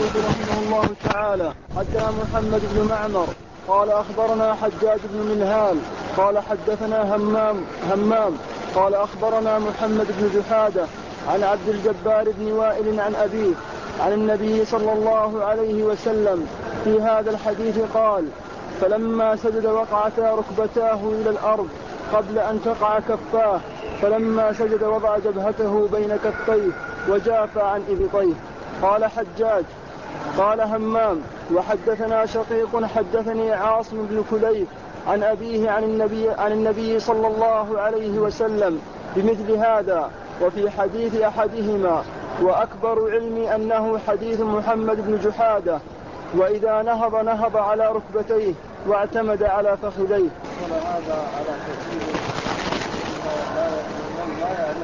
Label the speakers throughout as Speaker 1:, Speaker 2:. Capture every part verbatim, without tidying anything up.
Speaker 1: داود رحمه الله تعالى حدثنا محمد بن معمر قال أخبرنا حجاج بن منهال قال حدثنا همام همام قال أخبرنا محمد بن جحادة عن عبد الجبار بن وائل عن أبيه عن النبي صلى الله عليه وسلم في هذا الحديث قال: فلما سجد وقعتا ركبتاه إلى الأرض قبل أن تقع كفاه، فلما سجد وضع جبهته بين كفيه وجافى عن إبطيه. قال حجاج قال همام: وحدثنا شقيق حدثني عاصم بن كليب عن أبيه عن النبي, عن النبي صلى الله عليه وسلم بمثل هذا، وفي حديث أحدهما وأكبر علمي أنه حديث محمد بن جحادة: وإذا نهض نهض على ركبتيه واعتمد على فخذيه.
Speaker 2: هذا على كثير من لا يعرف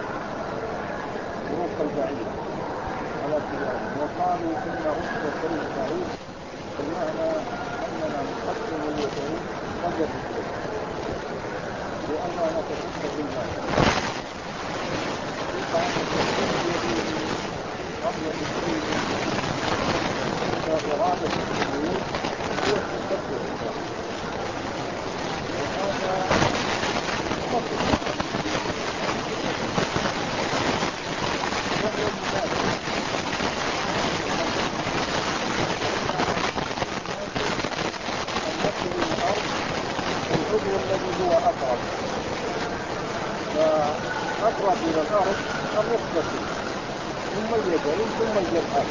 Speaker 2: ظروف البعيد على كلام، وقالوا إن ركبتي البعيد بمعنى أننا نقدم اليدين قبل الركبتين لأننا نتشبه بالله. قبل الركبتين إذا إرادة السجود هو التشبه بالله، وهذا مطلق وهو المناسب النقل الأرض العضو الذي هو أقرب، فأقرب إلى الأرض الركبتين ثم اليدين ثم الجبهة.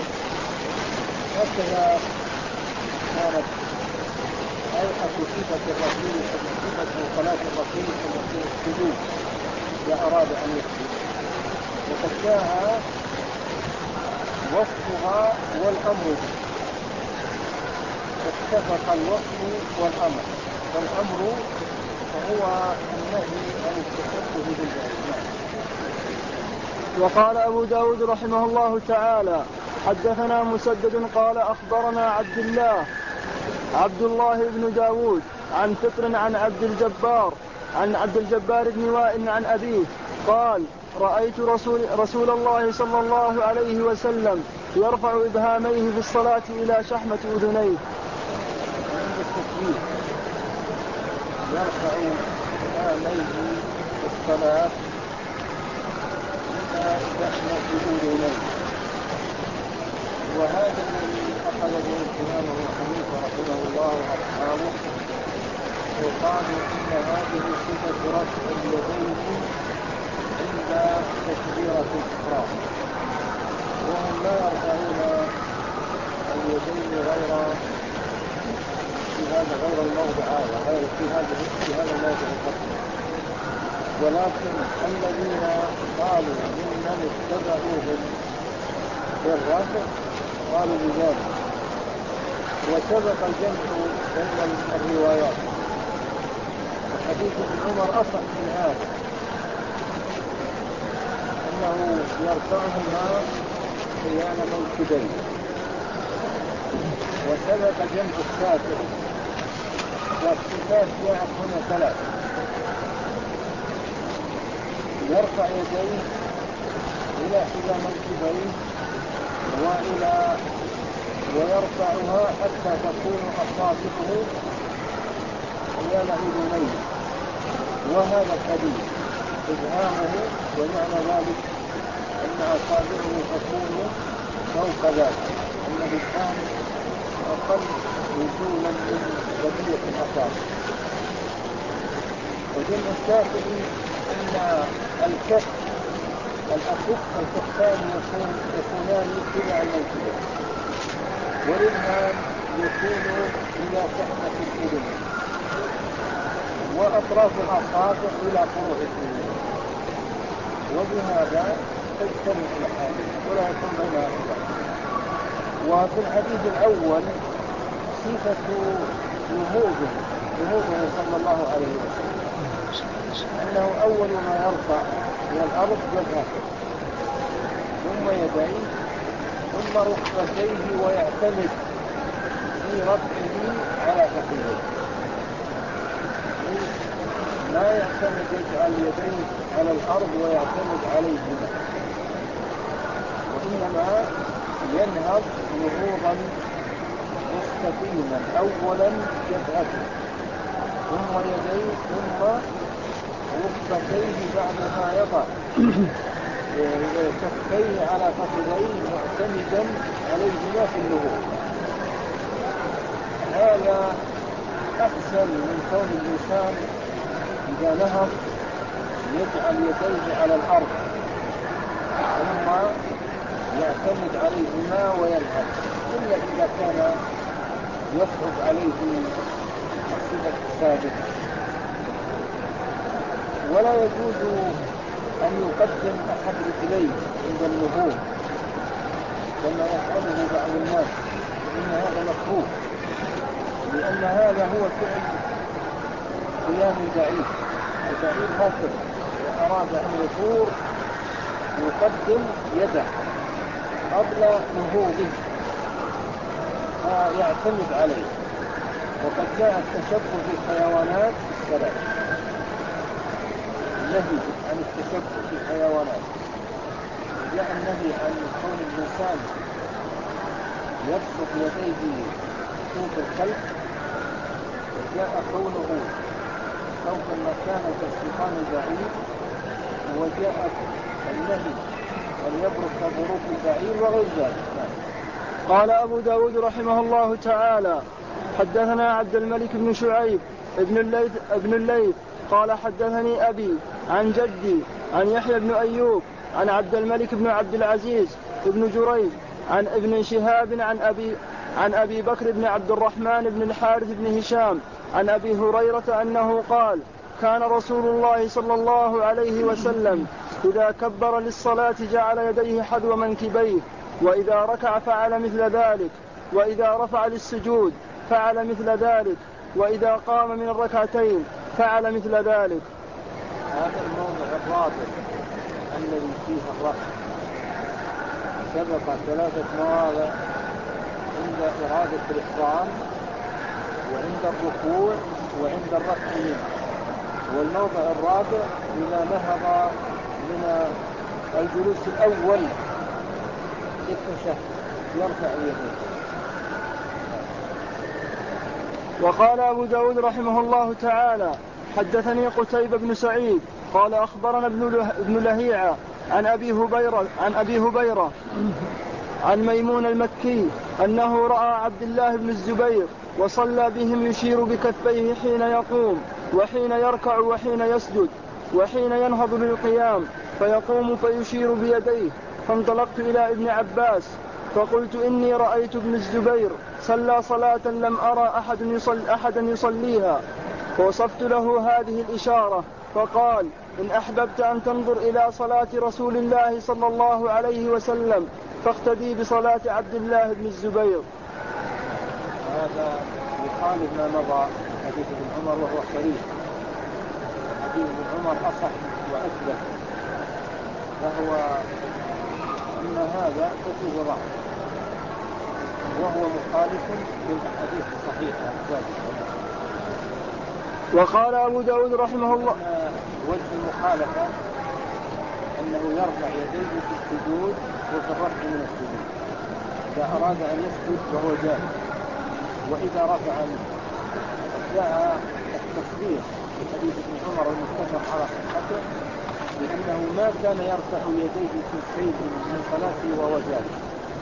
Speaker 2: هكذا كانت هيئة صفة الرسول صفة صلاة الرسول صلى الله عليه وسلم السجود إذا أراد أن يسجد، وقد جاء وصفها والأمر به، اتفق الوصف والأمر، والأمر فهو النهي عن التشبه بالله.
Speaker 1: وقال أبو داود رحمه الله تعالى: حدثنا مسدد قال أخبرنا عبد الله عبد الله بن داود عن فطر عن عبد الجبار عن عبد الجبار بن وائل عن أبيه قال: رأيت رسول, رسول الله صلى الله عليه وسلم يرفع إبهاميه في الصلاة إلى شحمة أذنيه.
Speaker 2: يرفع إبهاميه في الصلاة إلى شحمة أذنيه، وهذا الذي أخذه الإمام أبو حنيفة رحمه الله وأصحابه، وقالوا إن هذه صفة رفع اليدين عند تكبيرة الإحرام، وهم لا يرفعون اليدين غير في هذا غير الموضع هذا غير في هذا في هذا الموضع الخاص. ولكن الذين قالوا ممن اتبعوهم بالرفع قالوا بذلك، وسبق الجمع بين الروايات. وحديث ابن عمر أصح من هذا، أنه يرفعهما حيال منكبيه، وسبق جمع الساتر. والصفات جاءت هنا ثلاث: يرفع يديه إلى حذا منكبيه وإلى ويرفعها حتى تكون أصابعه حيال أذنيه. وهذا الحديث إبهامه ومعنى ذلك أن أصابعه تكون فوق ذلك، أن الإبهام أقل وصولا من بقية الأصابع. وجمع الساكن أن الكف الأكف الكفان يكون يكونان تبع المنكبين، والإبهام يكون إلى شحمة الأذن، وأطراف الأصابع إلى فروع الأذن. وبهذا تجتمع الأحاديث ولا يكون بينها خلاف. وفي الحديث الأول صفة نهوضه نهوضه صلى الله عليه وسلم، أنه أول ما يرفع من الأرض جبهته ثم يديه ثم ركبتيه، ويعتمد في رفعه على فخذيه، لا يعتمد يجعل يديه على الأرض ويعتمد عليهما، وإنما ينهض نهوضا مستقيما، أولا جبهته ثم يديه ثم ركبتيه بعد ما يضع كفيه على فخذيه معتمدا عليهما في النهوض. هذا أحسن من كون الإنسان إذا نهض يجعل يديه على الأرض ثم يعتمد عليهما وينهض، إلا إذا كان يصعب عليه الصفة الثابتة. ولا يجوز أن يقدم أحد رجليه عند النهوض كما يفعله بعض الناس، إن هذا مكروه، لأن هذا هو فعل قيام البعير. البعير هكذا إذا أراد أن يثور يقدم يده قبل نهوضه فيعتمد عليه. وقد جاء التشبه بالحيوانات الثلاث، النهي عن التشبه بالحيوانات، جاء النهي عن كون الإنسان يبسط يديه صوت الكلب، وجاء كونه فوق المكان كالسلطان البعيد، وجاء النهي أن يبرك بروك البعير وغير ذلك.
Speaker 1: قال أبو داود رحمه الله تعالى: حدثنا عبد الملك بن شعيب ابن الليث, ابن الليث قال حدثني أبي عن جدي عن يحيى بن أيوب عن عبد الملك بن عبد العزيز بن جريج عن ابن شهاب عن أبي, عن أبي بكر بن عبد الرحمن بن الحارث بن هشام عن أبي هريرة أنه قال: كان رسول الله صلى الله عليه وسلم إذا كبر للصلاة جعل يديه حذو منكبيه، وإذا ركع فعل مثل ذلك، وإذا رفع للسجود فعل مثل ذلك، وإذا قام من الركعتين فعل مثل ذلك.
Speaker 2: هذا الموضع الرابع الذي فيه الرفع سبق ثلاثة مواضع عند إرادة الإحرام وعند الركوع وعند الرفع منه، والموضع الرابع إذا نهض من الجلوس الأول للتشهد يرفع يديه.
Speaker 1: وقال أبو داود رحمه الله تعالى: حدثني قتيبة بن سعيد قال أخبرنا ابن لهيعة عن أبي هبيرة عن أبي هبيرة عن ميمون المكي أنه رأى عبد الله بن الزبير وصلى بهم يشير بكفيه حين يقوم وحين يركع وحين يسجد وحين ينهض للقيام، فيقوم فيشير بيديه. فانطلقت إلى ابن عباس فقلت: إني رأيت ابن الزبير صلى صلاة لم أرى أحد يصل أحدا يصليها، فوصفت له هذه الإشارة، فقال: إن أحببت أن تنظر إلى صلاة رسول الله صلى الله عليه وسلم فاقتدي بصلاة عبد الله بن الزبير.
Speaker 2: هذا يخالف ما مضى حديث ابن عمر وهو صريح. حديث ابن عمر أصح وأثبت، فهو أن هذا تجوز ضعف، وهو مخالف للأحاديث الصحيحة.
Speaker 1: وقال أبو داود رحمه الله:
Speaker 2: وجه المخالفة أنه يرفع يديه في السجود وفي الرفع من السجود إذا أراد أن يسجد وهو جالس، وإذا رفع منه. جاء التصريح في حديث ابن عمر المتفق على صحته لأنه ما كان يرفع يديه في شيء من صلاته وهو جالس.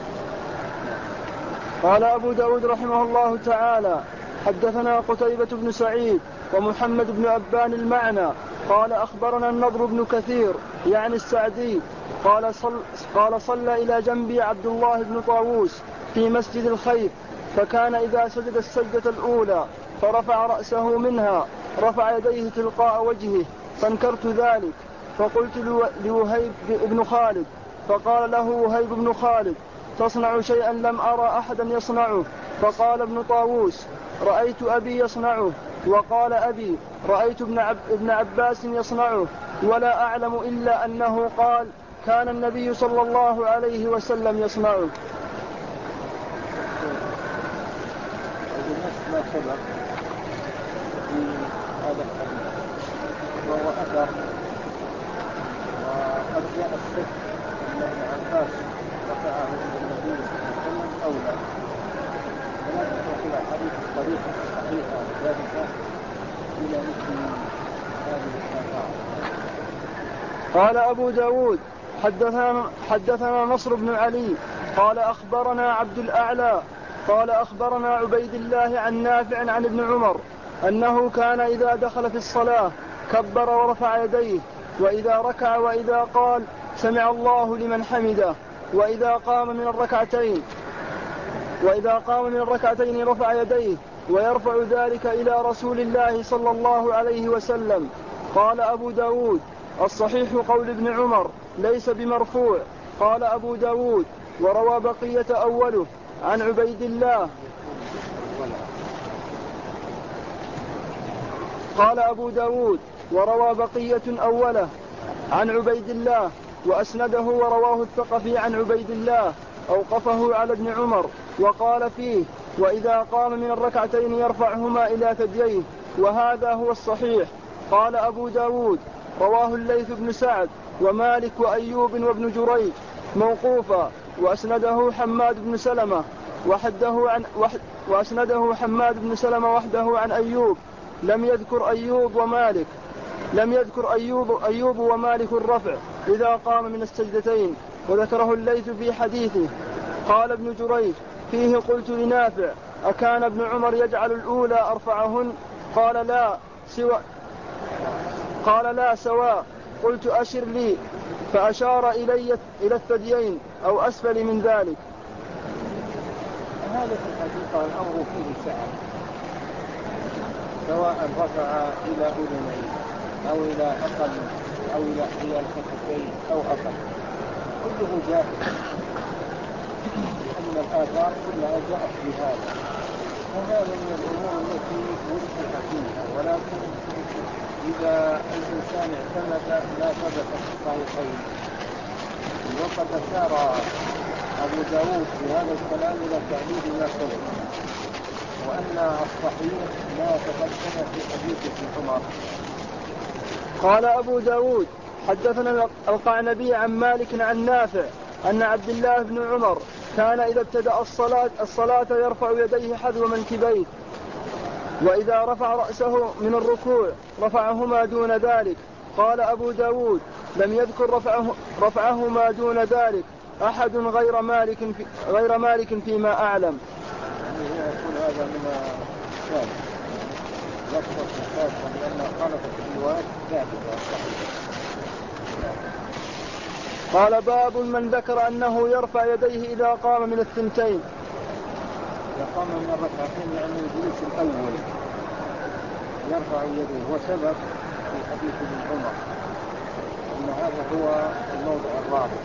Speaker 1: قال أبو داود رحمه الله تعالى: حدثنا قتيبة بن سعيد ومحمد بن أبان المعنى قال أخبرنا النضر بن كثير يعني السعدي قال صل قال صلى إلى جنبي عبد الله بن طاووس في مسجد الخيف، فكان إذا سجد السجدة الأولى فرفع رأسه منها رفع يديه تلقاء وجهه، فانكرت ذلك فقلت لوهيب بن خالد، فقال له وهيب بن خالد: تصنع شيئا لم أرى أحدا يصنعه. فقال ابن طاووس: رأيت أبي يصنعه. وقال أبي: رأيت ابن, عب ابن عباس يصنعه، ولا أعلم إلا أنه قال: كان النبي صلى الله عليه وسلم يصنعه.
Speaker 2: ما سبق في هذا الحديث وهو أثر، وقد جاء الصدق أن ابن عباس رفعه عند النبي صلى الله عليه وسلم أو لا. ولا تتوقع حديث الطريقة الصحيحة الثابتة إلى مثل هذه الآثار.
Speaker 1: قال أبو داود حدثنا, حدثنا نصر بن علي قال أخبرنا عبد الأعلى قال أخبرنا عبيد الله عن نافع عن ابن عمر أنه كان إذا دخل في الصلاة كبر ورفع يديه، وإذا ركع وإذا قال سمع الله لمن حمده، وإذا قام من الركعتين وإذا قام من الركعتين رفع يديه، ويرفع ذلك إلى رسول الله صلى الله عليه وسلم. قال أبو داود الصحيح قول ابن عمر ليس بمرفوع. قال أبو داود وروى بقية أوله عن عبيد الله. قال أبو داود وروى بقية أوله عن عبيد الله وأسنده ورواه الثقفي عن عبيد الله أوقفه على ابن عمر وقال فيه وإذا قام من الركعتين يرفعهما إلى ثدييه، وهذا هو الصحيح. قال أبو داود رواه الليث بن سعد ومالك وأيوب وابن جريج موقوفا، وأسنده حماد بن سلمة وحده عن وحد وأسنده حماد بن سلمة وحده عن أيوب. لم يذكر أيوب ومالك لم يذكر أيوب, أيوب ومالك الرفع إذا قام من السجدتين، وذكره الليث في حديثه. قال ابن جريج فيه قلت لنافع أكان ابن عمر يجعل الأولى أرفعهن؟ قال لا سوى قال لا سواء. قلت أشر لي، فأشار إلي إلى الثديين أو أسفل من ذلك.
Speaker 2: هذا في الحقيقة الأمر فيه سعة، سواء رفع إلى أذنين أو إلى أقل أو إلى حيال الكتفين أو أقل، كله جائز، لأن الآثار كلها جاءت بهذا، وهذا من الأمور التي وجدت فيها. ولكن إذا الإنسان اعتمد ما ثبت في الصحيحين، وقد أشار أبو داود في هذا الكلام إلى تعديد ما ثبت، وأن الصحيح ما تقدم في حديث ابن عمر.
Speaker 1: قال أبو داود حدثنا القعنبي عن مالك عن نافع أن عبد الله بن عمر كان إذا ابتدأ الصلاة, الصلاة يرفع يديه حذو منكبيه، وإذا رفع رأسه من الركوع رفعهما دون ذلك. قال أبو داود لم يذكر رفعه رفعهما دون ذلك أحد غير مالك, في غير مالك فيما أعلم.
Speaker 2: يعني يكون هذا من الثالث لفظة الثالثة، لأنها خالفت الروايات الثابتة الصحيحة.
Speaker 1: قال باب من ذكر أنه يرفع يديه إذا قام من الثنتين.
Speaker 2: إذا قام من الركعتين يعني الجلوس الأول يرفع يديه، وسبب في حديث ابن عمر أن هذا هو الموضع الرابع.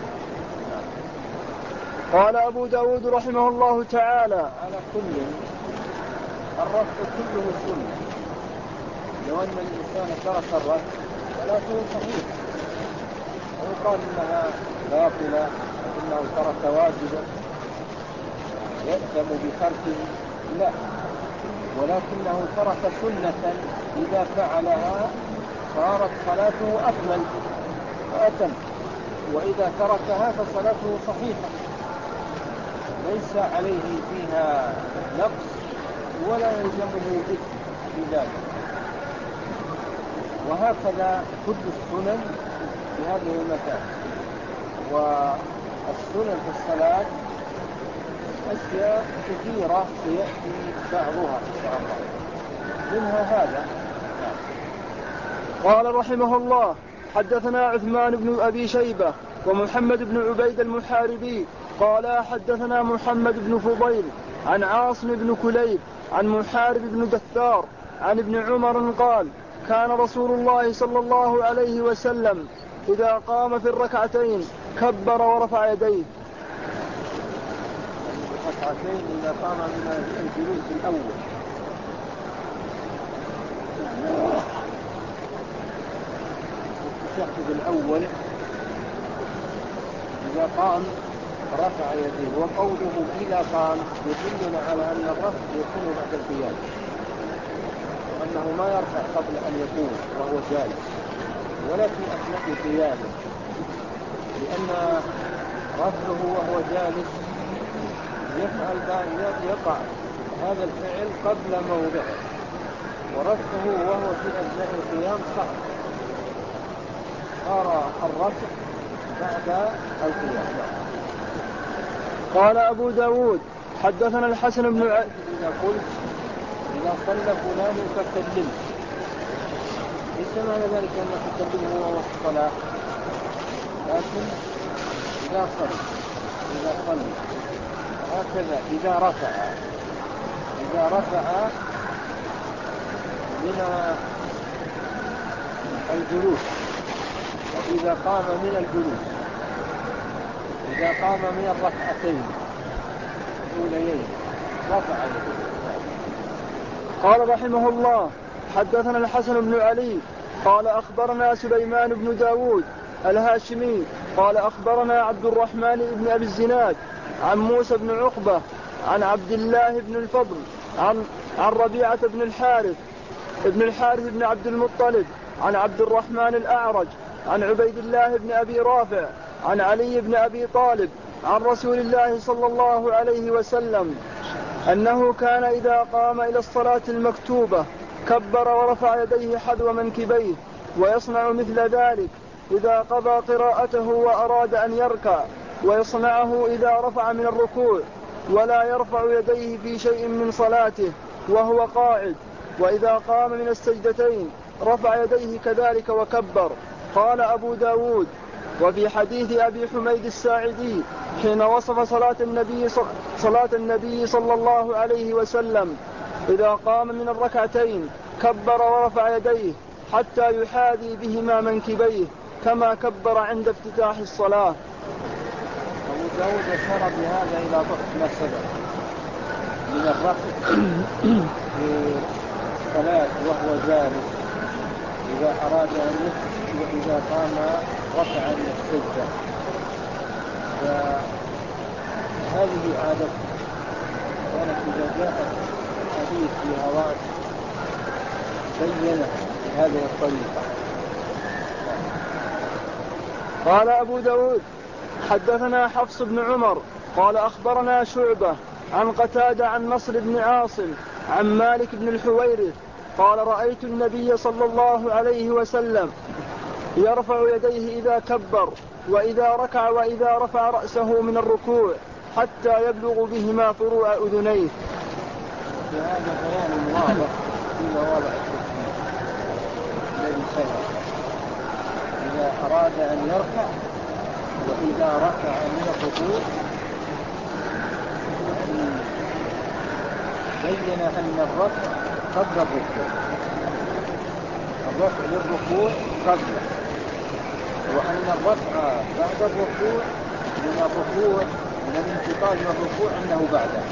Speaker 1: قال أبو داود رحمه الله تعالى
Speaker 2: على كل الرفع كله سنة، لو أن الإنسان ترك الرفع صلاته صحيحة، ويقال إنها باطلة إنه ترك واجبا يأثم بتركه، لا، ولكنه ترك سنة إذا فعلها صارت صلاته أكمل وأتم، وإذا تركها فصلاته صحيحة ليس عليه فيها نقص ولا يلزمه إثم في ذلك. وهكذا كل السنن في هذه المكان. والسنن في الصلاة أشياء كثيرة سيأتي بعضها إن شاء الله، منها هذا.
Speaker 1: قال رحمه الله حدثنا عثمان بن أبي شيبة ومحمد بن عبيد المحاربي قال حدثنا محمد بن فضيل عن عاصم بن كليب عن محارب بن دثار عن ابن عمر قال كان رسول الله صلى الله عليه وسلم إذا قام في الركعتين كبر ورفع يديه.
Speaker 2: الركعتين إذا قام من الجلوس الأول التشهد الأول إذا قام رفع يديه، وقوله إذا قام يدلنا على أن الرفع يكون بعد القيام، وأنه ما يرفع قبل أن يقوم وهو جالس، ولكن أثناء قيامه، لأن رفعه وهو جالس يفعل يقع هذا الفعل قبل موضعه، ورفعه وهو في أثناء القيام صعب، صار الرفع بعد القيام.
Speaker 1: قال أبو داود حدثنا الحسن بن ع...
Speaker 2: إذا قلت إذا صلى فلان فكلمه، ليس معنى ذلك أنك تكلمه وهو في الصلاة، لكن إذا صلى إذا صلى هكذا إذا رفع إذا رفع من الجلوس، وإذا قام من الجلوس، إذا قام من الركعتين الأوليين رفع يده.
Speaker 1: قال رحمه الله حدثنا الحسن بن علي قال أخبرنا سليمان بن داود الهاشمي قال أخبرنا عبد الرحمن بن أبي الزناد عن موسى بن عقبة عن عبد الله بن الفضل عن, عن ربيعة بن الحارث ابن الحارث بن عبد المطلب عن عبد الرحمن الأعرج عن عبيد الله بن أبي رافع عن علي بن أبي طالب عن رسول الله صلى الله عليه وسلم أنه كان إذا قام إلى الصلاة المكتوبة كبر ورفع يديه حذو منكبيه، ويصنع مثل ذلك إذا قضى قراءته وأراد أن يركع، ويصنعه إذا رفع من الركوع، ولا يرفع يديه في شيء من صلاته وهو قاعد، وإذا قام من السجدتين رفع يديه كذلك وكبر. قال أبو داود وفي حديث أبي حميد الساعدي حين وصف صلاة النبي, صلاة النبي صلى الله عليه وسلم إذا قام من الركعتين كبر ورفع يديه حتى يحاذي بهما منكبيه كما كبر عند افتتاح الصلاة.
Speaker 2: أبو داود أشار بهذا إلى ضعف ما سبق من الرفع في الصلاة وهو جالس إذا أراد أن يسجد، وإذا قام رفع من السجدة، فهذه عادة كانت إذا جاءت حديث في هواء بينه بهذه الطريقة.
Speaker 1: قال أبو داود حدثنا حفص بن عمر قال أخبرنا شعبة عن قتادة عن نصر بن عاصم عن مالك بن الحويرث قال رأيت النبي صلى الله عليه وسلم يرفع يديه إذا كبر وإذا ركع وإذا رفع رأسه من الركوع حتى يبلغ بهما فروع أذنيه.
Speaker 2: هذا بيان واضح في مواضع التسبيح الذي سبق، إذا أراد أن يرفع وإذا رفع من الركوع، بين أن الرفع قبل الركوع، الرفع للركوع قبله، وأن الرفع بعد الركوع من الركوع من الانتقال من الركوع أنه بعده،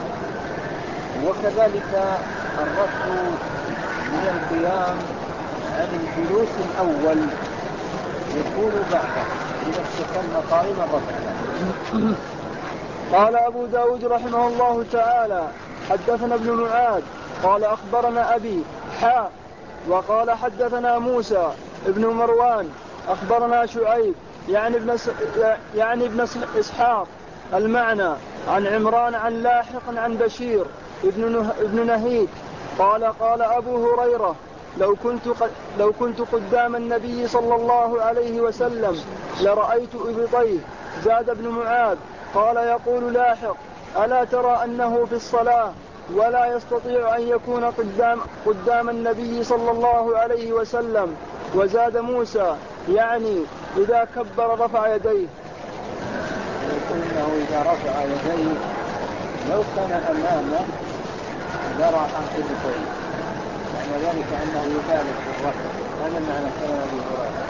Speaker 2: وكذلك الرفع من القيام عن الجلوس الأول يكون بعده إذا استقل قائما رفعا.
Speaker 1: قال أبو داود رحمه الله تعالى حدثنا ابن معاذ قال أخبرنا أبي حاء وقال حدثنا موسى ابن مروان أخبرنا شعيب يعني ابن, س... يعني ابن إسحاق المعنى عن عمران عن لاحق عن بشير ابن, نه... ابن نهيك قال قال أبو هريرة لو كنت, ق... لو كنت قدام النبي صلى الله عليه وسلم لرأيت إبطيه. زاد ابن معاذ قال يقول لاحق ألا ترى أنه في الصلاة ولا يستطيع أن يكون قدام, قدام النبي صلى الله عليه وسلم. وزاد موسى يعني إذا كبر رفع يديه.
Speaker 2: يقول إنه إذا رفع يديه لو كان أمامه لرى إبطيه، معنى ذلك أنه يبالغ في الرفع، هذا معنى كلام أبي هريرة.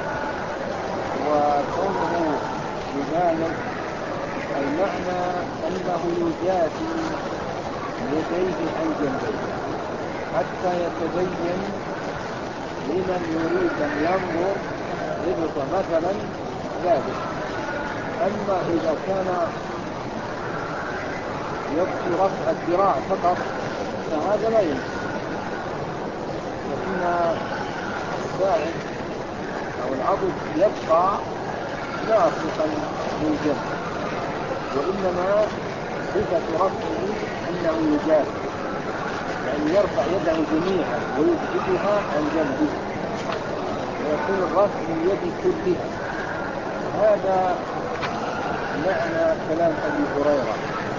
Speaker 2: وكونه يبالغ المعنى أنه يجافي يديه عن جنبيه حتى يتبين لمن يريد أن ينظر إبط مثلا ذلك. أما إذا كان يكفي رفع الذراع فقط فهذا لا يمكن، فإن الساعد أو العضد يبقى لاصقا للجنب وإنما صفة رفعه أنه يجاب، يعني يرفع يده جميعا ويبعدها عن جنبه ويكون الرفع من يد كلها. هذا معنى كلام أبي هريرة.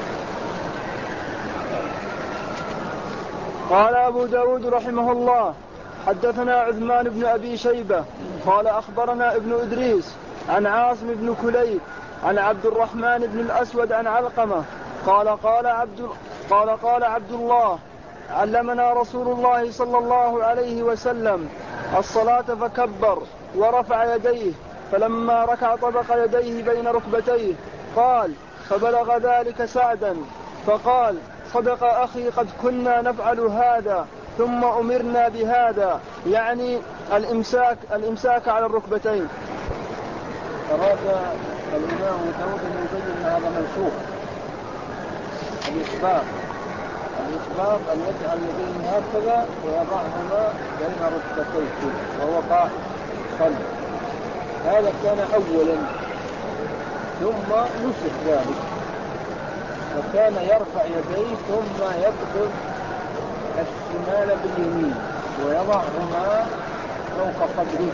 Speaker 1: قال أبو داود رحمه الله حدثنا عثمان بن أبي شيبة قال أخبرنا ابن إدريس عن عاصم بن كليب عن عبد الرحمن بن الأسود عن علقمة قال قال عبد, قال قال عبد الله علمنا رسول الله صلى الله عليه وسلم الصلاة فكبر ورفع يديه، فلما ركع طبق يديه بين ركبتيه. قال فبلغ ذلك سعدا فقال صدق أخي قد كنا نفعل هذا ثم أمرنا بهذا، يعني الإمساك, الإمساك على الركبتين.
Speaker 2: أراد الإمام داود أن يبين هذا منسوخ، الإسباق الإسباق أن يجعل يديه هكذا ويضعهما بين ركبتيه وهو قائم صلى. هذا كان أولا ثم نسخ ذلك، وكان يرفع يديه ثم يقبض الشمال باليمين ويضعهما فوق صدره.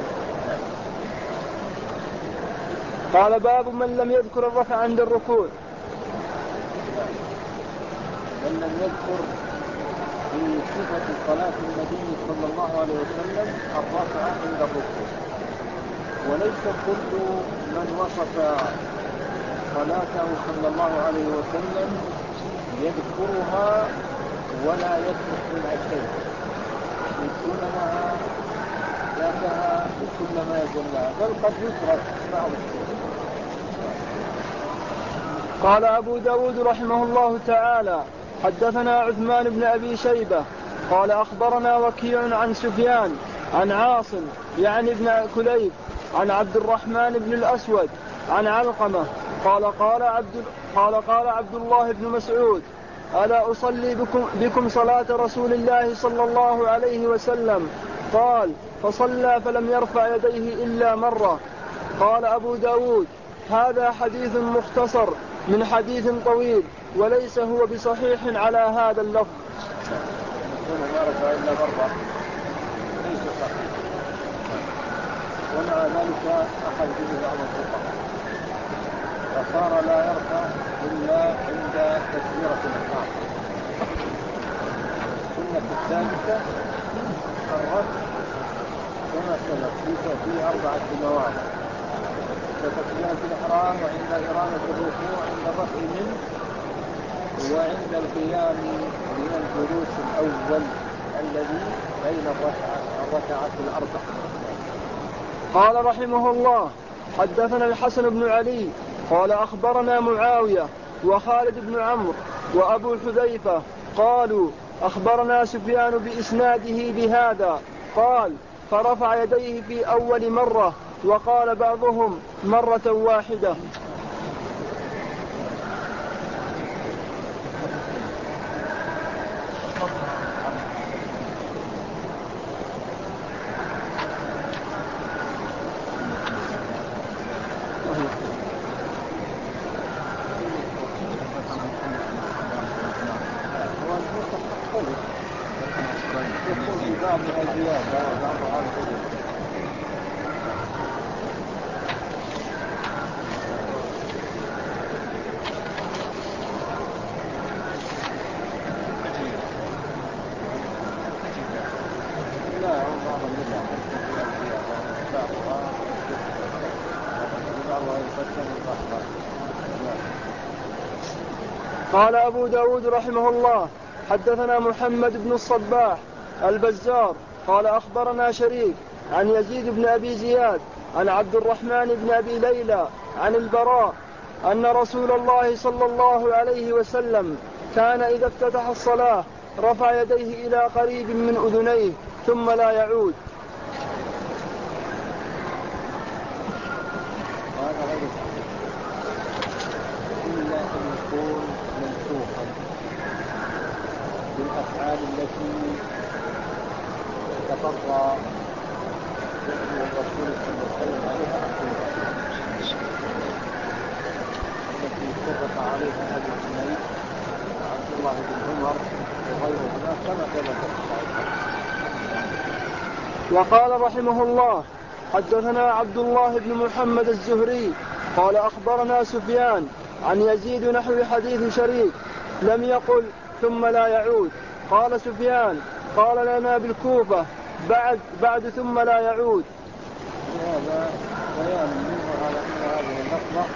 Speaker 1: قال باب من لم يذكر الرفع عند الركوع.
Speaker 2: من لم يذكر في صفة صلاة النبي صلى الله عليه وسلم الرفع عند الركوع، وليس كل من وصف صلاته صلى الله عليه وسلم يذكرها ولا يترك منها شيء، يكون لها ذاتها بكل ما يدلها، بل قد يترك بعض الشيء.
Speaker 1: قال أبو داود رحمه الله تعالى حدثنا عثمان بن أبي شيبة قال أخبرنا وكيع عن سفيان عن عاصم يعني ابن كليب عن عبد الرحمن بن الأسود عن علقمة قال قال عبد, قال قال عبد الله بن مسعود ألا أصلي بكم, بكم صلاة رسول الله صلى الله عليه وسلم؟ قال فصلى فلم يرفع يديه إلا مرة. قال أبو داود هذا حديث مختصر من حديث طويل وليس هو بصحيح على هذا اللفظ.
Speaker 2: ومع ذلك أخذ به بعض الفقهاء فصار لا يرفع إلا عند تكبيرة الإحرام. السنة الثالثة الرفع كما سبق في أربعة مواضع: تكبيرة الإحرام وعند إرادة الركوع عند الرفع منه وعند القيام من الجلوس الأول الذي بين الركعات الأربع.
Speaker 1: قال رحمه الله حدثنا الحسن بن علي قال أخبرنا معاوية وخالد بن عمرو وأبو حذيفة قالوا أخبرنا سفيان بإسناده بهذا قال فرفع يديه في أول مرة، وقال بعضهم مرة واحدة. قال أبو داود رحمه الله حدثنا محمد بن الصباح البزار قال أخبرنا شريك عن يزيد بن أبي زياد عن عبد الرحمن بن أبي ليلى عن البراء أن رسول الله صلى الله عليه وسلم كان إذا افتتح الصلاة رفع يديه إلى قريب من أذنيه ثم لا يعود.
Speaker 2: إلا أن يكون منسوخا بالأفعال التي تفضى فعل الرسول صلى الله عليه وسلم عليها التي اتفق عليها أبو حميد وعبد الله بن عمر وغيرهما كما ثبت في الصحيح.
Speaker 1: وقال رحمه الله حدثنا عبد الله بن محمد الزهري قال أخبرنا سفيان عن يزيد نحو حديث شريك لم يقل ثم لا يعود. قال سفيان قال لنا بالكوفة بعد بعد ثم لا يعود.
Speaker 2: هذا بيان منه على أن هذه اللفظة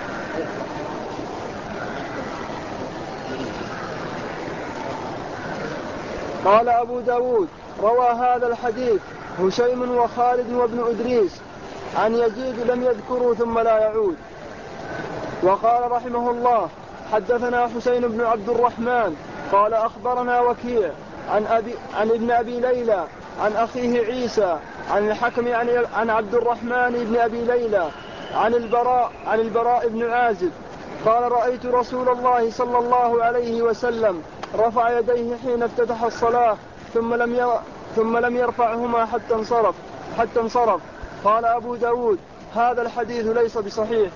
Speaker 1: قال أبو داود روى هذا الحديث هشيم وخالد وابن إدريس عن يزيد لم يذكروا ثم لا يعود. وقال رحمه الله حدثنا حسين بن عبد الرحمن قال أخبرنا وكيع عن, أبي عن ابن أبي ليلى عن أخيه عيسى عن الحكم عن, عن عبد الرحمن بن أبي ليلى عن البراء عن البراء بن عازب قال رأيت رسول الله صلى الله عليه وسلم رفع يديه حين افتتح الصلاة ثم لم ير ثم لم يرفعهما حتى انصرف حتى انصرف. قال أبو داود هذا الحديث ليس بصحيح.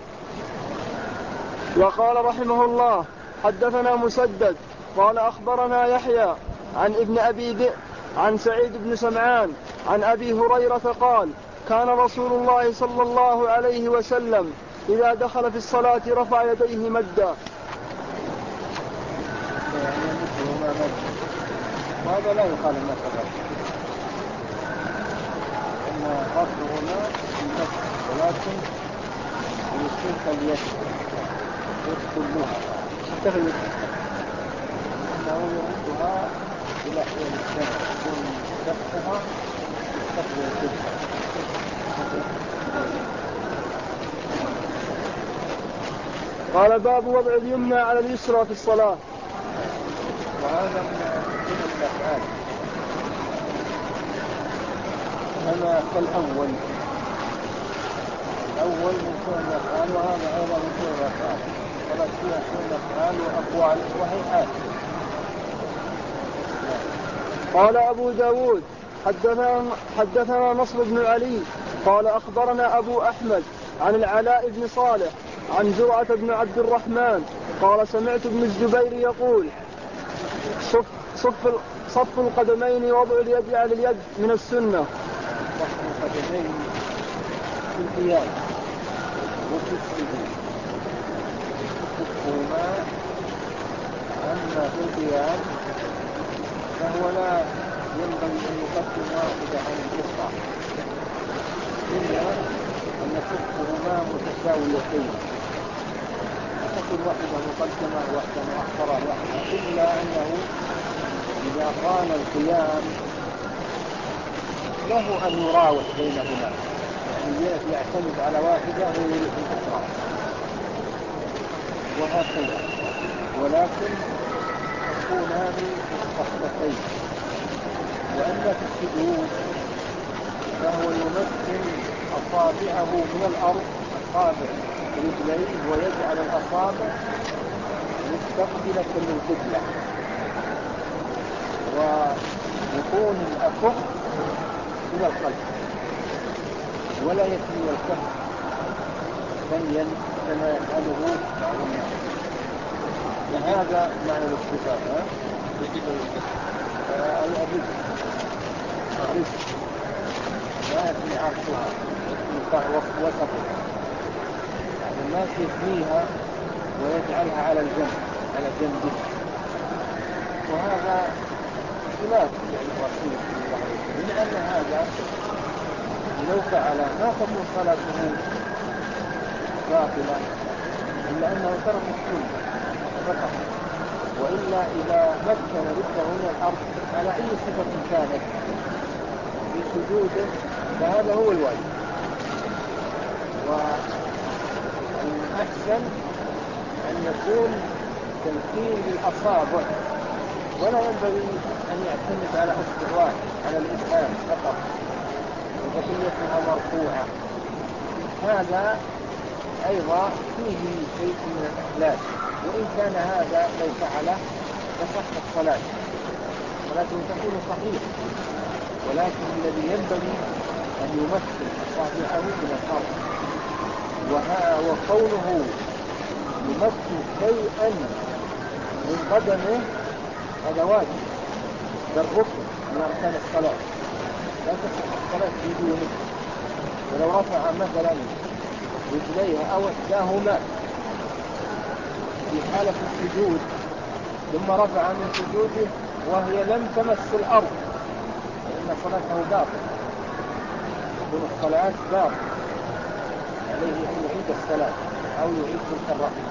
Speaker 1: وقال رحمه الله حدثنا مسدد قال أخبرنا يحيى عن ابن أبي ذئب عن سعيد بن سمعان عن أبي هريرة قال كان رسول الله صلى الله عليه وسلم إذا دخل في الصلاة رفع يديه مدا.
Speaker 2: وهذا لا يقال ما سبق أن رفعهما المسح ولكن يسلك اليد يدخلها تغلق أنه يردها إلى حين السنة يكون دفعها يستقبل الجبهة.
Speaker 1: قال باب وضع اليمنى على اليسرى في الصلاة.
Speaker 2: وهذا من الأفعال أنا كالأول الأول من سنن الأفعال وهذا أيضا من سنن الأفعال ولكن فيها سنن الأفعال وأقوال وهيئات.
Speaker 1: قال أبو داود حدثنا, حدثنا نصر بن علي قال أخبرنا أبو أحمد عن العلاء بن صالح عن زرعة بن عبد الرحمن قال سمعت ابن الزبير يقول صف, صف, صف القدمين وضع اليد على اليد من السنة.
Speaker 2: صف القدمين في القيام وفي السجود صفهما، أما في القيام فهو لا ينبغي أن يقدم واحدة عن الأخرى إلا أن صفهما متساويتين تكون واحدة مقدمة واحدة مؤخرة واحدة، إلا أنه إذا قال القيام له أن يراوح بينهما يعني يعتمد على واحدة ويريد الأخرى وهكذا، ولكن تكونان مستحدثين. وأما في السجود فهو يمثل أصابعه من الأرض أصابع رجليه ويجعل الأصابع مستقبلة للقبلة ويكون الأكف إلى الخلف ولا يثني الكف ثنيا كما يفعله بعض الناس. وهذا معنى الاستفاء الأبد الرزق لا يثني عرضها يثني وسطها. الناس يثنيها ويجعلها على الجنب على جنبه، وهذا خلاف الرسول صلى الله عليه وسلم، لأن هذا لو فعل ما تكون صلاته باطلة إلا أنه ترك السنة فقط، وإلا إذا مكن رجله من الأرض على أي صفة كانت في سجوده فهذا هو الواجب. والأحسن أن يكون تمكين للأصابع ولا ينبغي أن يعتمد على أصبع واحد على الإبهام فقط وبقيتها مرفوعة. هذا أيضا فيه شيء من الإخلال، وإن كان هذا لو فعله تصح الصلاة ولكن تكون صحيحة، ولكن الذي ينبغي أن يمثل أصابعه من الأرض. وقوله يمس شيئا من قدمه هذا واجب، بل ركن من أركان الصلاة، لا تصح الصلاة بدونه. ولو رفع مثلا رجليها أو إحداهما في حالة السجود ثم رفع من سجوده وهي لم تمس الأرض فإن صلاته باطلة، تكون الصلاة باطلة، عليه أن يعيد الصلاة أو يعيد تلك الرفع.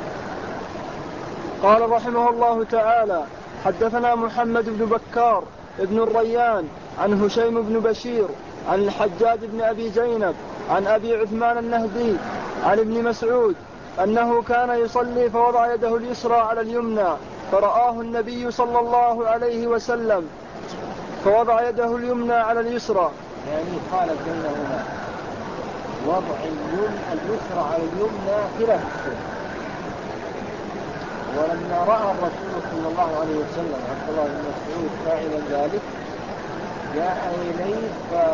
Speaker 1: قال رحمه الله تعالى: حدثنا محمد بن بكار ابن الريان عن هشيم بن بشير عن الحجاج بن أبي زينب عن أبي عثمان النهدي عن ابن مسعود أنه كان يصلي فوضع يده اليسرى على اليمنى فرآه النبي صلى الله عليه وسلم فوضع يده اليمنى على اليسرى،
Speaker 2: يعني قال بينهما وضع اليسرى على اليمنى خلاف السنة. ولما رأى الرسول صلى الله عليه وسلم عبد الله بن مسعود فاعلا ذلك جاء إليه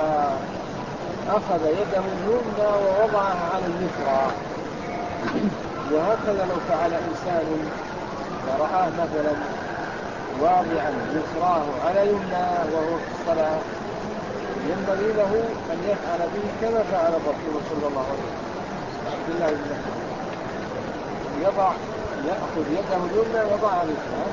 Speaker 2: فأخذ يده اليمنى ووضعها على اليسرى. وهكذا لو فعل إنسان فرآه مثلا واضعا يسراه على يمنى وهو في الصلاة ينبغي له أن يفعل به كما فعل الرسول صلى الله عليه وسلم عبد الله بن مسعود، يضع يأخذ يده اليمنى ويضعها على اليسرى.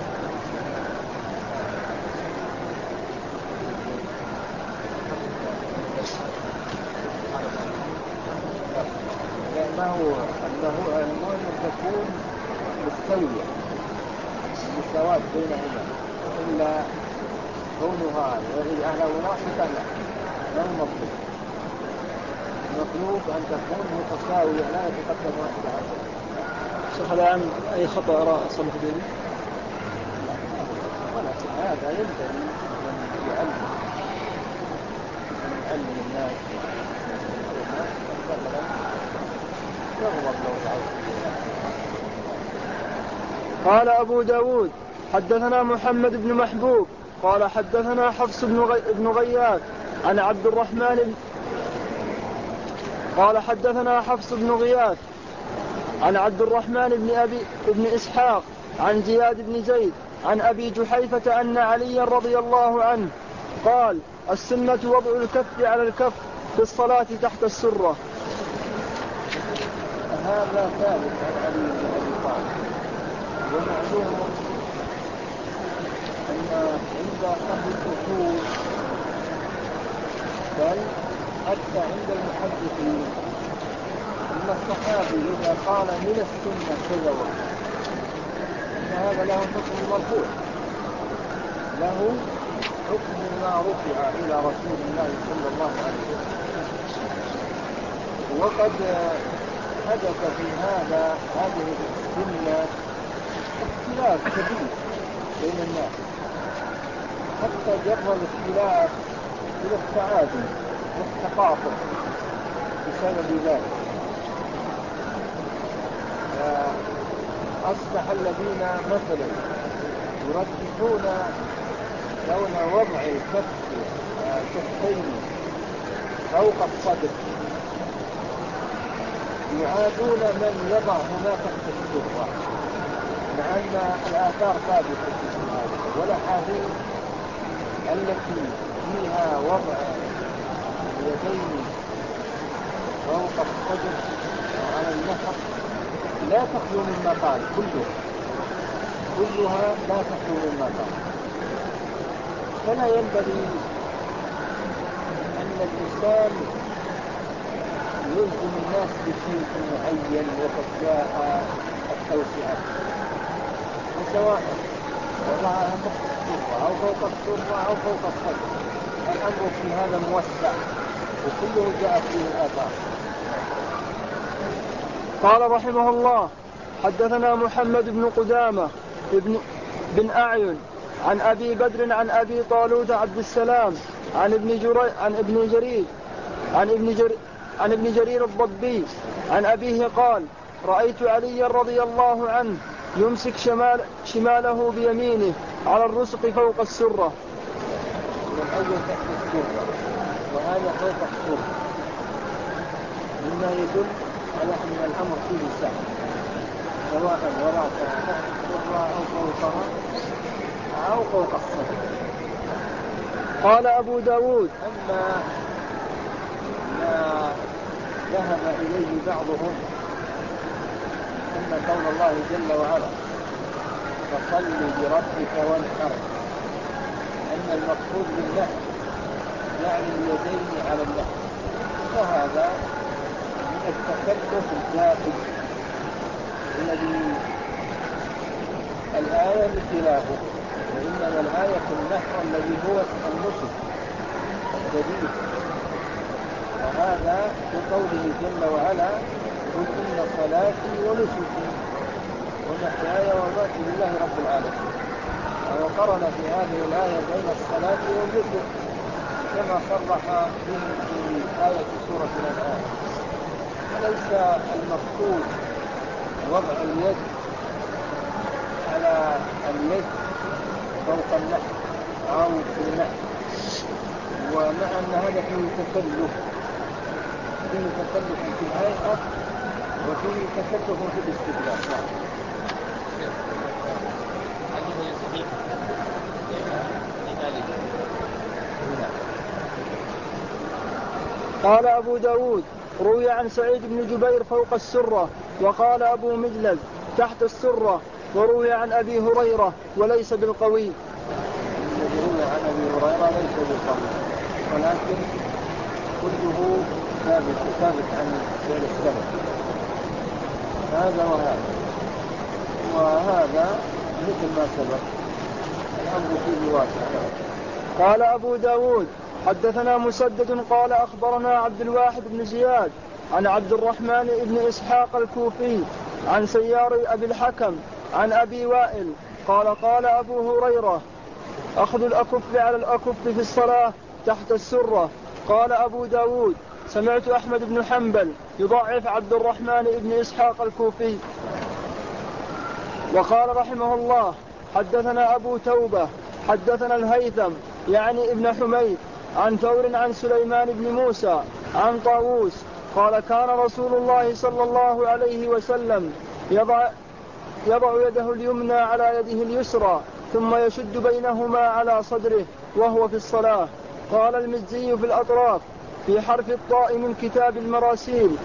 Speaker 2: لأنه أنه المهم تكون مستوية مساواة بينهما، إلا كونها وهي أهلا وناقصة لا لا المطلوب. المطلوب أن تكون متساوية لا يتقدم واحدة على
Speaker 1: شيخ الآن أي خطأ رأى صلح ديني؟
Speaker 2: هذا ينبغي أن يعلم أن يعلم الناس يغضب لو
Speaker 1: قال أبو داود: حدثنا محمد بن محبوب قال حدثنا حفص بن, غي... بن غياث عن عبد الرحمن قال حدثنا حفص بن غياث عن عبد الرحمن بن أبي بن إسحاق عن زياد بن زيد عن أبي جحيفة أن علي رضي الله عنه قال: السنة وضع الكف على الكف في الصلاة تحت السرة.
Speaker 2: هذا ثابت عن علي بن أبي طالب، ومعلوم أن عند أهل الأصول بل حتى عند المحدثين أن الصحابي إذا قال من السنة كذا أن هذا له حكم مرفوع، له حكم ما رفع إلى رسول الله صلى الله عليه وسلم. وقد حدث في هذا هذه السنة اختلاف كبير بين الناس، حتى جر الاختلاف إلى التعادي والتقاطع بسبب ذلك. أصبح الذين مثلا يرجحون كون وضع الكف كفين فوق الصدر يعادون من يضعهما تحت السرة، مع أن الآثار ثابتة في هذا، والأحاديث التي فيها وضع اليدين فوق الصدر وعلى النفق لا تخلو مما قال، كلها كلها لا تخلو مما قال. فلا ينبغي أن الإنسان يلزم الناس بشيء معين وقد جاء التوسعة، وسواء وضعها تحت السرة أو فوق السرة أو فوق الصدر الأمر في هذا موسع وكله جاء فيه الآثار.
Speaker 1: قال رحمه الله: حدثنا محمد بن قدامة ابن بن أعين عن أبي بدر عن أبي طالوت عبد السلام عن ابن جري عن ابن جرير عن ابن جرير عن ابن جرير الضبي عن أبيه قال: رأيت علي رضي الله عنه يمسك شمال شماله بيمينه على الرسق فوق السرة.
Speaker 2: الأول تحت السرة وهذا فوق السرة، مما يدل على أن الأمر فيه سعة. سواء وضعتها تحت السرة أو فوقها أو فوق السرة.
Speaker 1: قال أبو داود:
Speaker 2: أما ما ذهب إليه بعضهم أن قول الله جل وعلا فصل لربك وانحر أن المقصود بالنحر يعني اليدين على النحر، فهذا من التكلف الزائد الذي الآية بخلافه، وإنما الآية النحر الذي هو النسك الجديد. وهذا في قوله جل وعلا قل إن صلاتي ونسكي ومحياي ومماتي لله رب العالمين، وقرن في هذه الآية بين الصلاة والنسك كما صرح به في آية سورة الأنعام. وليس المقصود وضع اليد على اليد فوق النحر أو في النحر، ومع أن هذا فيه تكلف فيه تكلف في الهيئة وفيه تكلف في الاستدلال.
Speaker 1: قال أبو داود: روي عن سعيد بن جبير فوق السرة، وقال أبو مجلد تحت السرة، وروي عن أبي هريرة وليس بالقوي.
Speaker 2: روي عن أبي هريرة ليس بالقوي، ولكن كله ثابت ثابت عن سير السلف، هذا وهذا وهذا مثل ما سبق، الأمر فيه واسع.
Speaker 1: قال أبو داود: حدثنا مسدد قال أخبرنا عبد الواحد بن زياد عن عبد الرحمن بن إسحاق الكوفي عن سيار أبي الحكم عن أبي وائل قال قال أبو هريرة: أخذ الأكف على الأكف في الصلاة تحت السرة. قال أبو داود: سمعت أحمد بن حنبل يضعف عبد الرحمن بن إسحاق الكوفي. وقال رحمه الله: حدثنا أبو توبة حدثنا الهيثم يعني ابن حميد عن ثور عن سليمان بن موسى عن طاووس قال كان رسول الله صلى الله عليه وسلم يضع, يضع يده اليمنى على يده اليسرى ثم يشد بينهما على صدره وهو في الصلاة. قال المزي في الأطراف في حرف الطاء من كتاب المراسيل: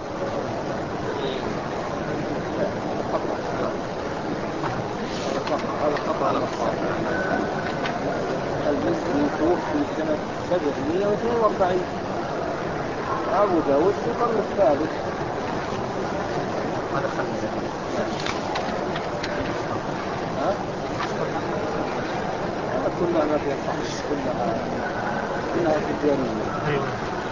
Speaker 2: المزي توفي سنة سبعمائة واثنين وأربعين، أبو داود في القرن الثالث. هذا خمسة كلها ما فيها صحيح، كلها كلها تجارية.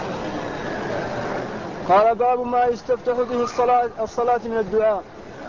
Speaker 1: قال باب ما يستفتح به الصلاة, الصلاة من الدعاء.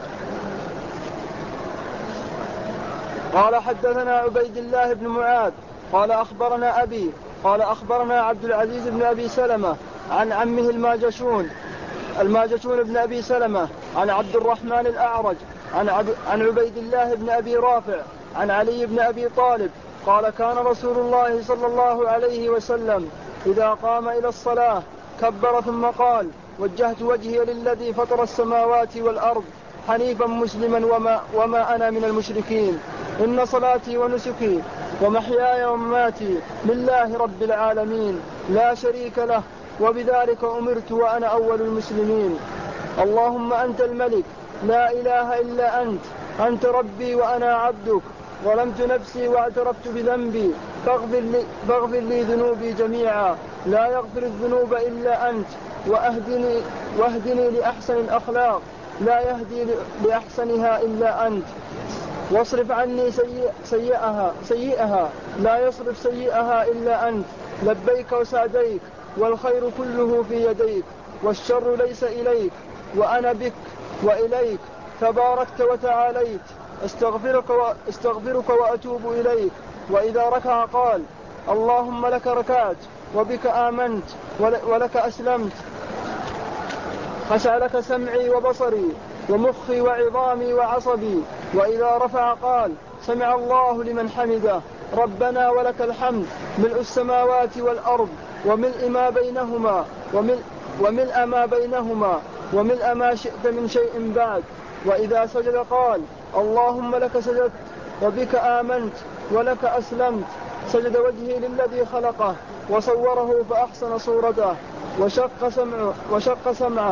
Speaker 1: قال حدثنا عبيد الله بن معاذ قال أخبرنا أبي قال أخبرنا عبد العزيز بن أبي سلمة عن عمه الماجشون الماجشون بن أبي سلمة عن عبد الرحمن الأعرج عن, عب عن عبيد الله بن أبي رافع عن علي بن أبي طالب قال كان رسول الله صلى الله عليه وسلم إذا قام إلى الصلاة كبر ثم قال: وجهت وجهي للذي فطر السماوات والأرض حنيفا مسلما وما, وما أنا من المشركين، إن صلاتي ونسكي ومحياي ومماتي لله رب العالمين لا شريك له وبذلك أمرت وأنا أول المسلمين. اللهم أنت الملك لا إله إلا أنت، أنت ربي وأنا عبدك، ظلمت نفسي واعترفت بذنبي فاغفر لي, فاغفر لي ذنوبي جميعا لا يغفر الذنوب إلا أنت، وأهدني, واهدني لأحسن الأخلاق لا يهدي لأحسنها إلا أنت، واصرف عني سيئ سيئها, سيئها لا يصرف سيئها إلا أنت، لبيك وسعديك والخير كله في يديك والشر ليس إليك وأنا بك وإليك تباركت وتعاليت، استغفرك, واستغفرك وأتوب إليك. وإذا ركع قال: اللهم لك ركعت وبك آمنت ولك أسلمت، خشع لك سمعي وبصري ومخي وعظامي وعصبي. وإذا رفع قال: سمع الله لمن حمده ربنا ولك الحمد ملء السماوات والأرض وملء ما بينهما وملء, وملء ما بينهما وملء ما شئت من شيء بعد. وإذا سجد قال اللهم لك سجدت وبك آمنت ولك أسلمت. سجد وجهي للذي خلقه وصوره فأحسن صورته وشق سمعه وشق سمعه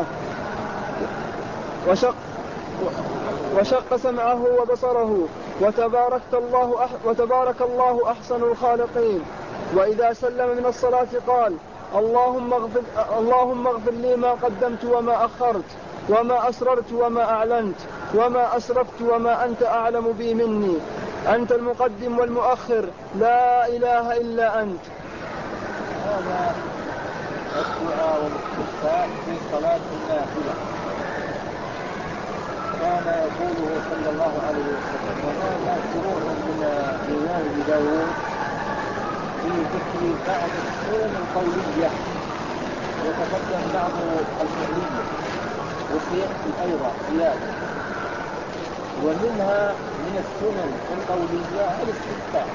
Speaker 1: وشق وشق سمعه وبصره وتبارك الله أح وتبارك الله أحسن الخالقين. وإذا سلم من الصلاة قال اللهم اغفر, اللهم اغفر لي ما قدمت وما أخرت وما أسررت وما أعلنت وما أسرفت وما أنت أعلم بي مني، أنت المقدم والمؤخر لا إله إلا أنت.
Speaker 2: هذا الدعاء والاستفتاح في صلاة النافلة كان يقوله صلى الله عليه وسلم، وهذا شروع من الإمام أبي داود في ذكر بعض السنن القولية وتقدم بعض الفعلية، وسيأتي أيضا زيادة. ومنها من السنن القولية الاستفتاح،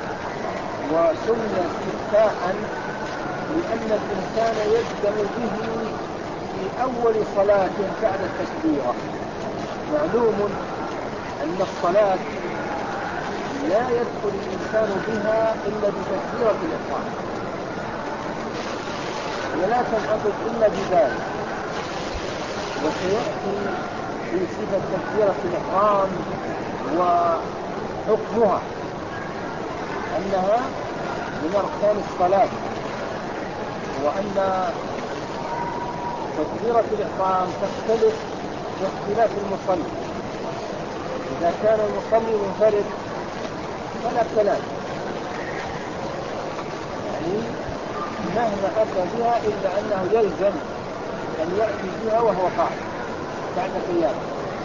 Speaker 2: وسمي استفتاحا لأن الإنسان يبدأ به في أول صلاة بعد التكبيرة. معلوم أن الصلاة لا يدخل الإنسان بها إلا بتكبيرة الإحرام، ولا تنعقد إلا بذلك. وسيأتي في صفة تكبيرة الإحرام وحكمها أنها من أركان الصلاة، وأن تكبيرة الإحرام تختلف باختلاف المصلي. إذا كان المصلي منفرد فلا كلام، يعني مهما أتى بها إلا أنه يلزم أن يأتي بها وهو قاعد بعد قيامه.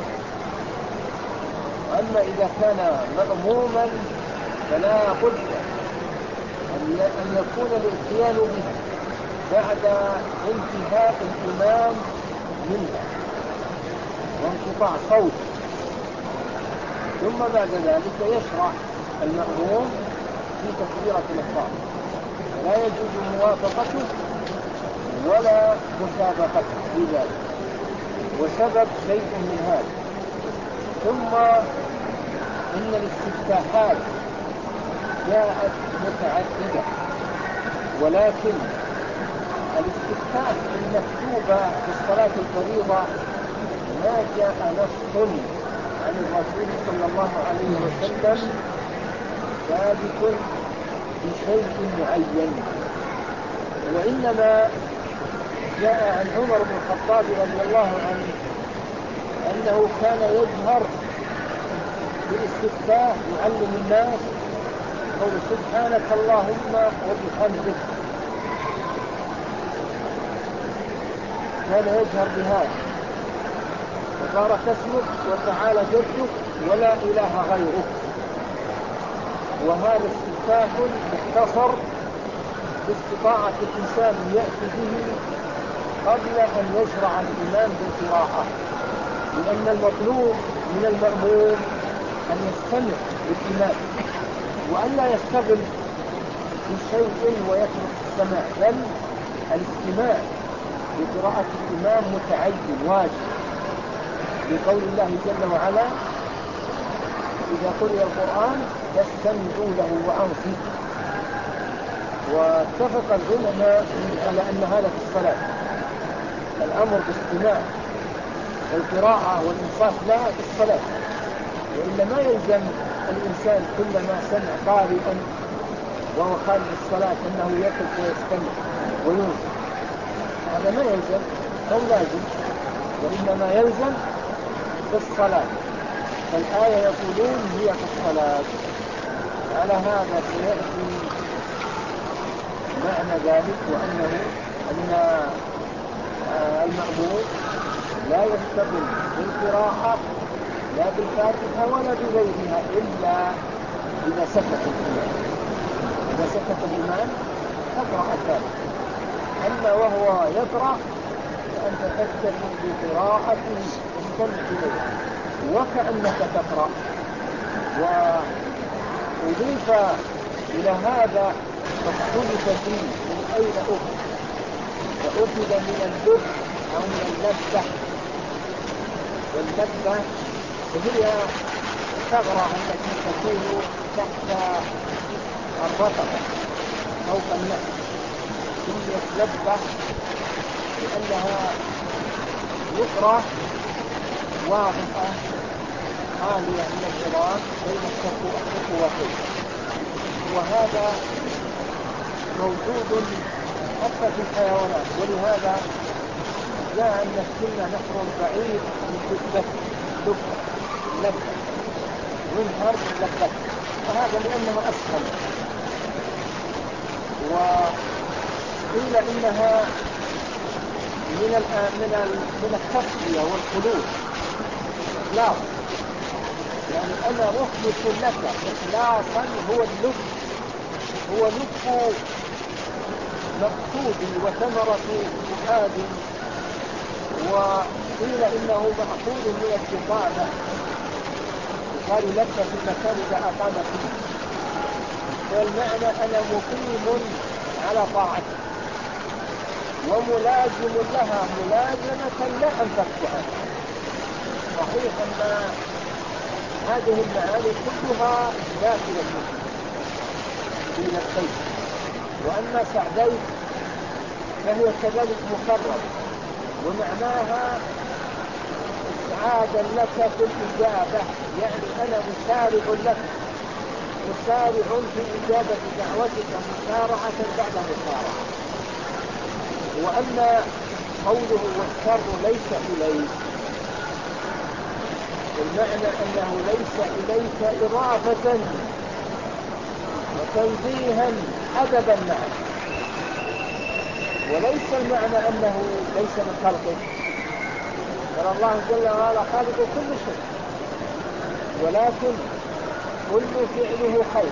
Speaker 2: أما إذا كان مأموما فلا بد أن يكون الاتيان بها بعد انتهاء الإمام منها وانقطاع صوت، ثم بعد ذلك يشرع المأموم في تكبيرة الإحرام، لا يجوز موافقته ولا مسابقته في ذلك، وسبب شيء من هذا. ثم إن الاستفتاحات جاءت متعددة، ولكن الاستفتاح المكتوبة في الصلاة الفريضة ما جاء نص عن الرسول صلى الله عليه وسلم ثابت بشيء معين، وإنما جاء عن عمر بن الخطاب رضي الله عنه أنه كان يجهر بالاستفتاح يعلم الناس قول سبحانك اللهم وبحمدك، كان يجهر بهذا تبارك اسمك وتعالى جدك ولا إله غيرك. وهذا استفتاح مختصر باستطاعة الإنسان يأتي به قبل أن يشرع الإمام بالقراءة، لأن المطلوب من المأموم أن يستمع للإمام وأن لا يشتغل بشيء ويترك السماع، بل الاستماع لقراءة الإمام متعين واجب، لقول الله جل وعلا إذا قرئ القرآن فاستمعوا له وأنصتوا. واتفق العلماء على أن هذا في الصلاة الأمر باستماع القراءة والإنصات لها في الصلاة، وإلا ما يلزم الإنسان كلما سمع قارئا وهو خارج الصلاة أنه يقف ويستمع وينصت، هذا ما يلزم أو لازم، وإنما يلزم في الصلاة. فالآية يقولون هي في الصلاة. على هذا سيأتي معنى ذلك، وأنه أن المأموم لا يشتغل بالقراءة لا بالفاتحة ولا بغيرها إلا إذا سكت الإمام. إذا سكت الإمام تقرأ الفاتحة، أما وهو يقرأ فأنت تكتفي بقراءته واستمع إليها وكأنك تقرأ. وأضيف إلى هذا فاختلف فيه من أين أخذ، فأخذ من اللب أو من اللبة، واللبة هي الثغرة التي تكون تحت الرقبة فوق النفس، سميت لبة لأنها يسرى واضحة عالية من العظام بين الشق والحق، وهذا موجود حتى في الحيوانات. ولهذا جاء أن السنة نحر بعيد من لبة لبة لبة ينحر لبة، وهذا لأنه أسهل. وقيل إنها من من من التصفية والخلود إخلاص، يعني أنا أخلص لك إخلاصا. هو اللب هو لب مقصود وثمرة فؤاد، وقيل إنه مأخوذ من الإقامة، قالوا لك في المكان إذا أقام فيه، والمعنى أنا مقيم على طاعته وملازم لها ملازمة لا أنفك عنها. صحيح أن هذه المعاني كلها داخلة في لبيك، وأما سعديك فهي كذلك مكرر، ومعناها إسعادا لك في الإجابة، يعني أنا مسارع لك، مسارع في إجابة دعوتك مسارعة بعد مسارعة. وأما قوله والشر ليس إليك، المعنى أنه ليس إليك إضافة وتنزيها أدبا معك، وليس المعنى أنه ليس من خلقه، بل الله جل وعلا خالق كل شيء، ولكن كل فعله خير،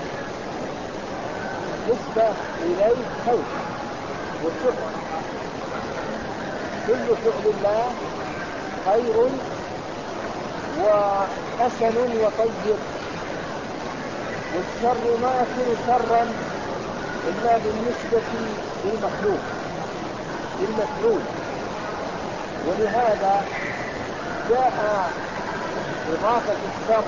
Speaker 2: نسبة إليه خير وشكر. كل فعل الله خير وحسن وطيب، والشر ما يكون شرا إلا بالنسبة للمخلوق للمفعول. ولهذا جاء إضافة الشر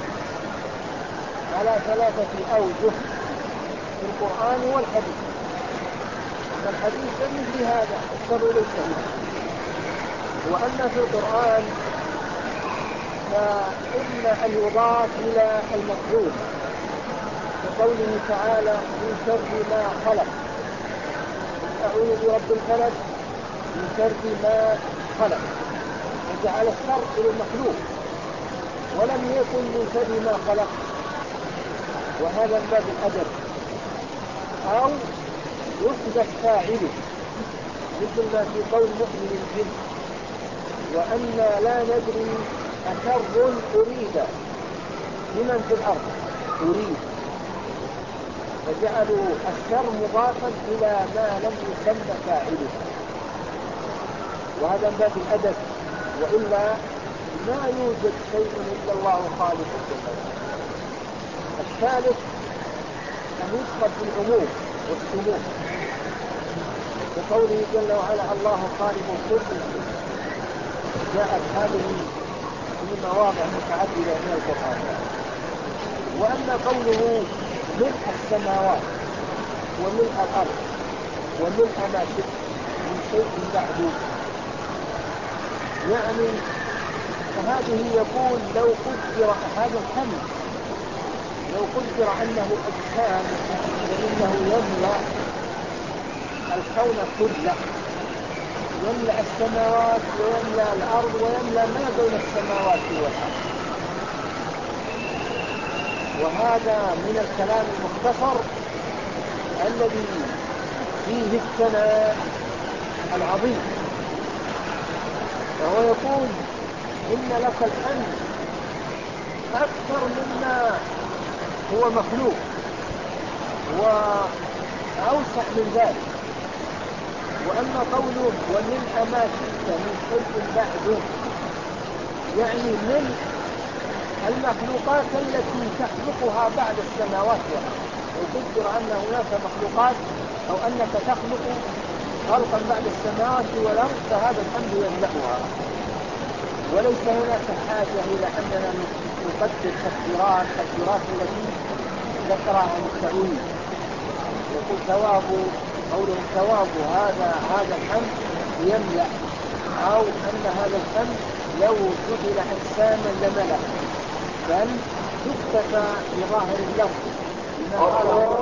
Speaker 2: على ثلاثة أوجه في القرآن والحديث. الحديث مثل هذا الشر ليس إليه، وأما في القرآن فإن أن يضاف إلى المفعول كقوله تعالى من شر ما خلق، أعوذ برب الفلق من شر ما خلق، فجعل الشر إلى المخلوق ولم يكن من شر ما خلق، وهذا من باب الأدب. أو يحدث فاعله مثل ما في قول مؤمن الجن وأنا لا ندري أشر أريد بمن في الأرض أريد، فجعلوا الشر مضافا إلى ما لم يسمى فاعله، وهذا من باب الأدب، وإلا ما يوجد شيء إلا الله خالق الجنة. الثالث أن يدخل في العموم والشمول بقوله جل وعلا الله خالق كل شيء. جاءت هذه في مواضع متعددة من القرآن. وأما قوله ملء السماوات وملء الأرض وملء ما شئت من شيء بعد، يعني فهذه يقول لو قدر هذا الحمد لو قدر أنه أجسام فإنه يملأ الكون كله، يملأ السماوات ويملأ الأرض ويملأ ما بين السماوات والأرض. وهذا من الكلام المختصر الذي فيه الثناء العظيم. فهو يقول إن لك الحمد أكثر مما هو مخلوق وأوسع من ذلك. وأما قوله وملء ما شئت من شيء بعد، يعني من المخلوقات التي تخلقها بعد السماوات والأرض. وقدر أن هناك مخلوقات أو أنك تخلق خلقا بعد السماوات والأرض فهذا الحمد يملأها. وليس هناك حاجة إلى أننا نقدر تقديرات تقديرات التي ذكرها عن التأويل، يقول ثواب قوله ثواب هذا هذا الحمد يملأ، أو أن هذا الحمد لو جعل أجساما لملأ، بل يكتفى بظاهر اللفظ.